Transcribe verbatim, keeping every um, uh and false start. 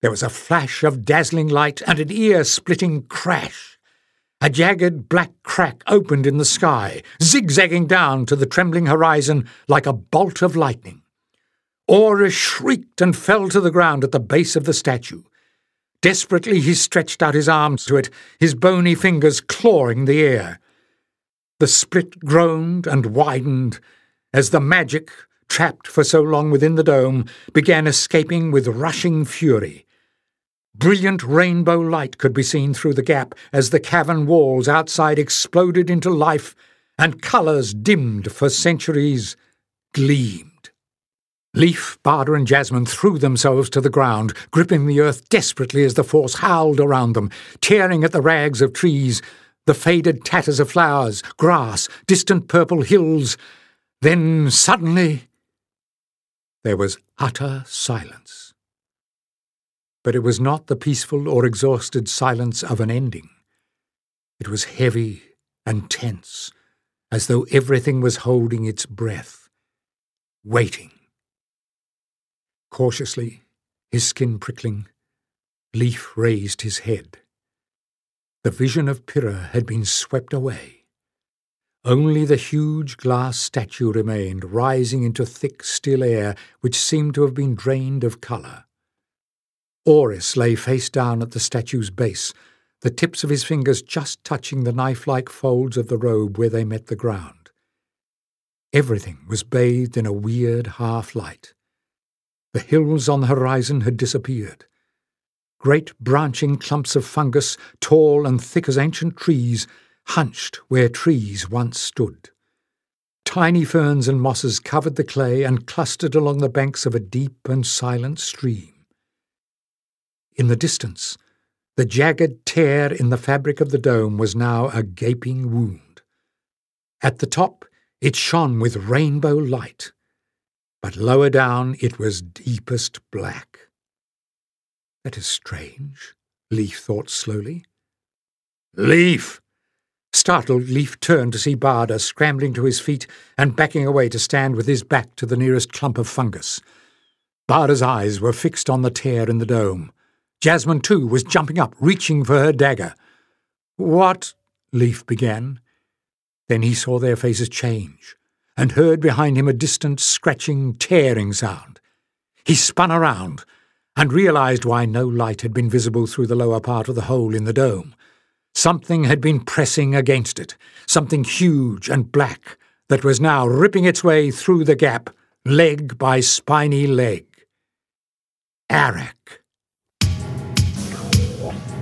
There was a flash of dazzling light and an ear-splitting crash. A jagged black crack opened in the sky, zigzagging down to the trembling horizon like a bolt of lightning. Orus shrieked and fell to the ground at the base of the statue. Desperately he stretched out his arms to it, his bony fingers clawing the air. The split groaned and widened as the magic, trapped for so long within the dome, began escaping with rushing fury. Brilliant rainbow light could be seen through the gap as the cavern walls outside exploded into life and colours dimmed for centuries gleamed. Leaf, Barda and Jasmine threw themselves to the ground, gripping the earth desperately as the force howled around them, tearing at the rags of trees, the faded tatters of flowers, grass, distant purple hills. Then suddenly there was utter silence. But it was not the peaceful or exhausted silence of an ending. It was heavy and tense, as though everything was holding its breath, waiting. Cautiously, his skin prickling, Leaf raised his head. The vision of Pyrrha had been swept away. Only the huge glass statue remained, rising into thick, still air which seemed to have been drained of colour. Orus lay face down at the statue's base, the tips of his fingers just touching the knife-like folds of the robe where they met the ground. Everything was bathed in a weird half-light. The hills on the horizon had disappeared. Great branching clumps of fungus, tall and thick as ancient trees, hunched where trees once stood. Tiny ferns and mosses covered the clay and clustered along the banks of a deep and silent stream. In the distance, the jagged tear in the fabric of the dome was now a gaping wound. At the top, it shone with rainbow light, but lower down it was deepest black. That is strange, Leaf thought slowly. Leaf! Startled, Leaf turned to see Barda scrambling to his feet and backing away to stand with his back to the nearest clump of fungus. Barda's eyes were fixed on the tear in the dome. Jasmine, too, was jumping up, reaching for her dagger. What? Leaf began. Then he saw their faces change and heard behind him a distant, scratching, tearing sound. He spun around and realized why no light had been visible through the lower part of the hole in the dome. Something had been pressing against it, something huge and black that was now ripping its way through the gap, leg by spiny leg. Arak.